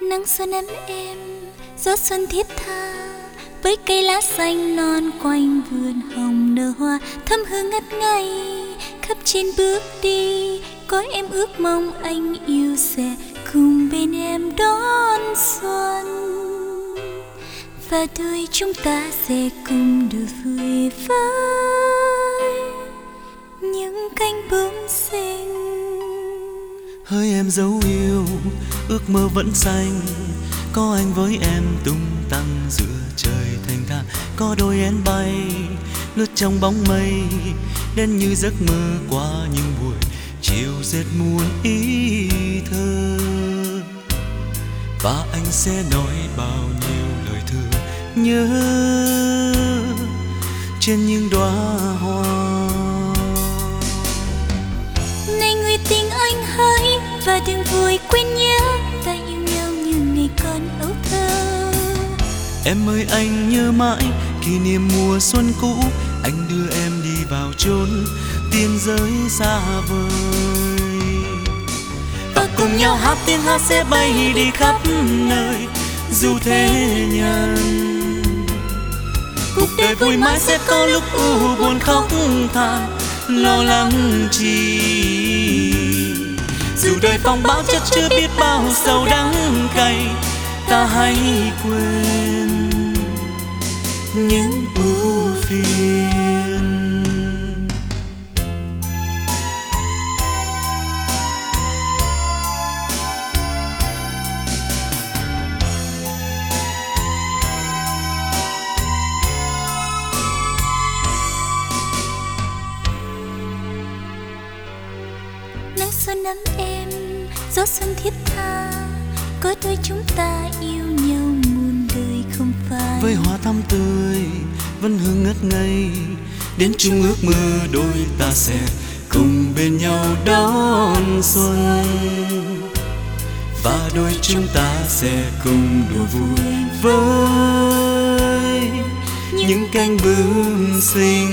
Nắng xuân êm, gió xuân thiết tha, với cây lá xanh non quanh vườn hồng nở hoa thơm hương ngất ngây. Khắp trên bước đi, có em ước mong anh yêu sẽ cùng bên em đón xuân, và đôi chúng ta sẽ cùng đùa vui với những cánh bướm xinh. Hỡi em dấu yêu, ước mơ vẫn xanh, có anh với em tung tăng giữa trời thanh thang. Có đôi én bay lướt trong bóng mây, đến như giấc mơ qua những buổi chiều rét muôn ý thơ. Và anh sẽ nói bao nhiêu lời thơ nhớ trên những đóa hoa. Này người tình anh hỡi, và đừng vội quên nhớ ta yêu nhau như ngày còn ấu thơ. Em ơi anh nhớ mãi kỷ niệm mùa xuân cũ, anh đưa em đi vào chốn tiên giới xa vời. Và cùng nhau hát tiếng hát sẽ bay đi khắp nơi dù thế nhân. Cuộc đời vui mãi sẽ có lúc u buồn khóc than, lo lắng chi. Dù đời phong bão chất chứa biết bao sầu đắng cay, ta hãy quên những ưu phiền. Nắng xuân ấm êm, gió xuân thiết tha, có đôi chúng ta yêu nhau muôn đời không phai. Với hoa thắm tươi vẫn hương ngất ngây, đến chung ước mơ đôi ta sẽ cùng bên nhau đón xuân, và đôi chúng ta sẽ cùng đùa vui với những cánh bướm xinh.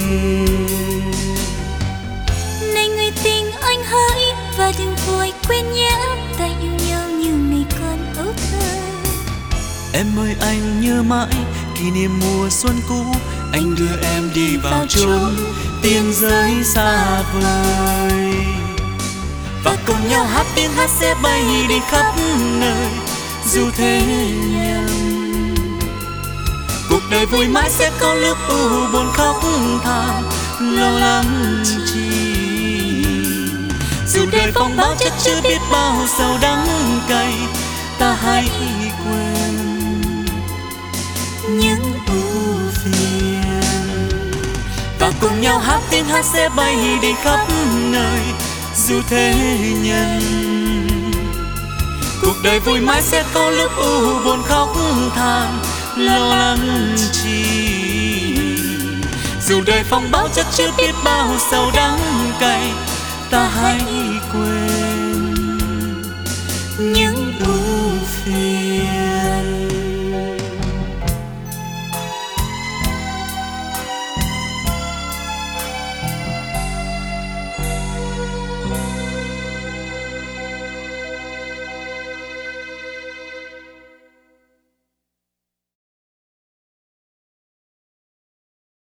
Này người tình anh hỡi, và đừng vội quên nhớ ta yêu nhau như ngày còn ấu thơ. Em ơi anh nhớ mãi kỷ niệm mùa xuân cũ, anh đưa em đi vào chốn tiên giới xa vời. Và cùng nhau hát tiếng hát sẽ bay đi khắp nơi dù thế nhân. Cuộc đời vui mãi sẽ có lúc u buồn khóc than, lo lắng chi. Dù đời phong bão chất chứa biết bao sầu đắng cay, ta hãy quên những ưu phiền. Và cùng nhau hát tiếng hát sẽ bay đi khắp nơi dù thế nhân. Cuộc đời vui mãi sẽ có lúc u buồn khóc than, lo lắng chi. Dù đời phong bão chất chứa biết bao sầu đắng cay, ta hãy quên